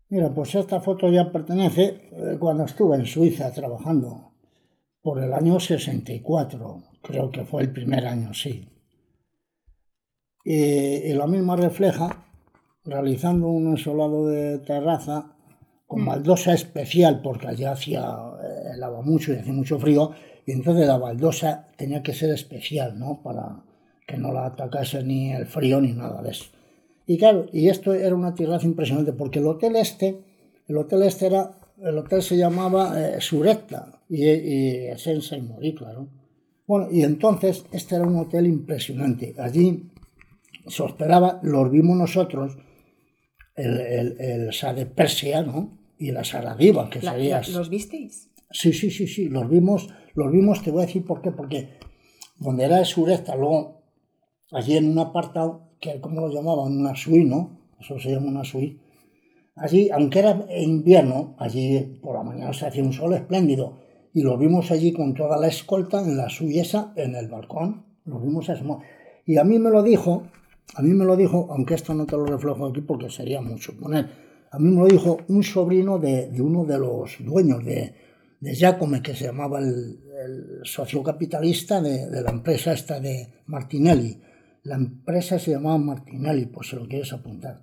Mira, pues esta foto ya pertenece cuando estuve en Suiza trabajando por el año 64, creo que fue el primer año, sí. Y lo mismo refleja realizando un ensolado de terraza con baldosa especial, porque allá helaba mucho y hacía mucho frío, y entonces la baldosa tenía que ser especial, ¿no? Para que no la atacase ni el frío ni nada de eso. Y claro, y esto era una terraza impresionante, porque el hotel se llamaba Suretta, y es en Saint-Maurice, claro. Bueno, y entonces este era un hotel impresionante. Allí se hospedaba, los vimos nosotros, el Shah de Persia, ¿no? Y la Saradiva, que sería... ¿Los visteis? Sí, los vimos, te voy a decir por qué, porque donde era el sureste, luego, allí en un apartado, que ¿cómo lo llamaban? Una suite, ¿no? Eso se llama una suite. Allí, aunque era invierno, allí por la mañana se hacía un sol espléndido, y los vimos allí con toda la escolta en la suite esa, en el balcón, los vimos asomar. Y a mí me lo dijo, aunque esto no te lo reflejo aquí porque sería mucho poner, a mí me lo dijo un sobrino de uno de los dueños de Giacomo, que se llamaba el socio capitalista de la empresa esta de Martinelli. La empresa se llamaba Martinelli, pues si lo quieres apuntar.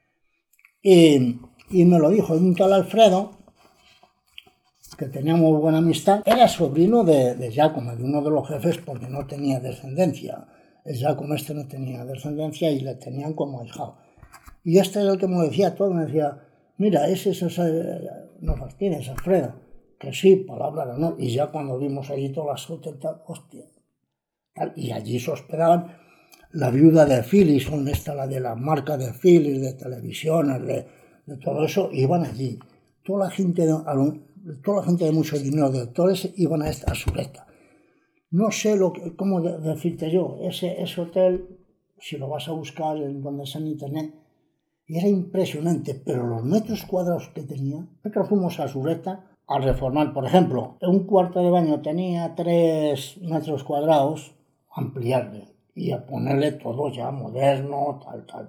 Y me lo dijo un tal Alfredo, que teníamos buena amistad, era sobrino de Giacomo, de uno de los jefes, porque no tenía descendencia. El Giacomo este no tenía descendencia y le tenían como ahijado. Y este era el que me decía todo, me decía, mira, no fastidies, Alfredo, que sí, palabra de honor. Y ya cuando vimos allí todas las hoteles, hostia, tal, y allí se hospedaban la viuda de Philips, donde está la de la marca de Philips, de televisiones, de todo eso, iban allí. Toda la gente de mucho dinero, de actores, iban a Sureta. No sé cómo decirte yo, ese hotel, si lo vas a buscar en donde está en internet, era impresionante, pero los metros cuadrados que tenía, nosotros fuimos a Sureta a reformar, por ejemplo, un cuarto de baño tenía 3 metros cuadrados, ampliarle y a ponerle todo ya moderno,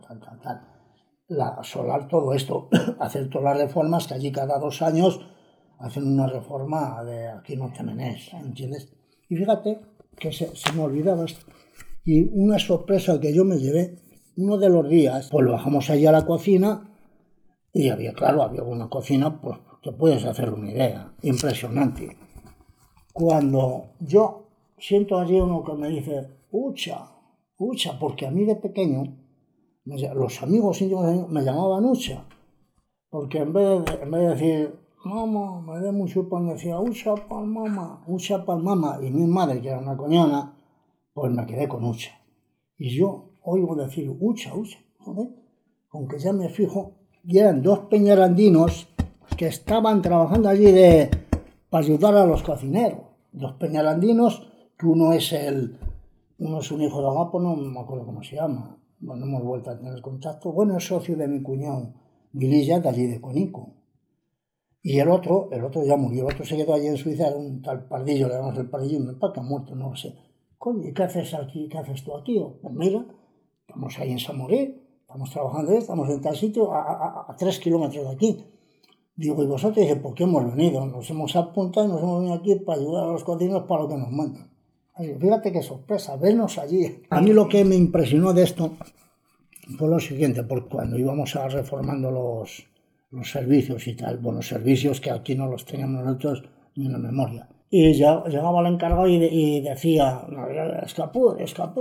tal. Solar todo esto, hacer todas las reformas, que allí cada 2 años hacen una reforma de aquí no te menes, ¿entiendes? Y fíjate que se me olvidaba esto. Y una sorpresa que yo me llevé, uno de los días, pues bajamos allí a la cocina y había una cocina, pues te puedes hacer una idea, impresionante. Cuando yo siento allí uno que me dice, ucha, porque a mí de pequeño, los amigos íntimos me llamaban ucha, porque en vez de decir, mamá, me dé mucho pan, decía, ucha pa'l mama, y mi madre, que era una coñona, pues me quedé con ucha. Y yo oigo decir, ucha, joder, aunque ya me fijo, y eran 2 peñarandinos que estaban trabajando allí para ayudar a los cocineros. 2 peñarandinos, que uno es un hijo de Agapo, no me acuerdo cómo se llama, bueno, hemos vuelto a tener contacto, bueno, es socio de mi cuñado, Vililla, de allí de Conico. Y el otro ya murió, el otro se quedó allí en Suiza, era un tal Pardillo, le llamamos el Pardillo, me empaca muerto, no lo sé. Coño, ¿y qué haces aquí? ¿Qué haces tú aquí? Pues mira, estamos ahí en Saint-Maurice, estamos trabajando, estamos en tal sitio, a 3 kilómetros de aquí. Digo, ¿y vosotros? Dice, ¿por qué hemos venido? Nos hemos apuntado y nos hemos venido aquí para ayudar a los cocineros para lo que nos mandan. Así, fíjate qué sorpresa, vernos allí. A mí lo que me impresionó de esto fue lo siguiente, porque cuando íbamos a reformando los servicios y tal, bueno, servicios que aquí no los teníamos nosotros ni en la memoria. Y ya llegaba el encargado y decía, no, escapó.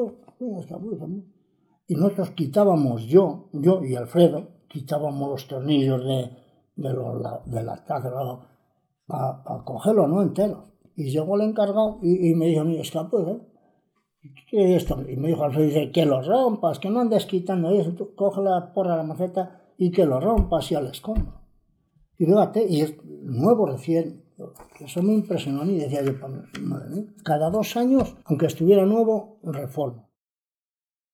Y nosotros quitábamos, yo y Alfredo, quitábamos los tornillos de la taza para cogerlo, ¿no? Entero. Y llegó el encargado y me dijo, mira, escapó, ¿eh? ¿Qué es esto? Y me dijo Alfredo, dice, que lo rompas, que no andes quitando eso, tú coge la porra de la maceta y que lo rompas y al escombro. Y fíjate, y es nuevo recién, eso me impresionó y decía yo, madre mía, cada 2 años, aunque estuviera nuevo, reformo.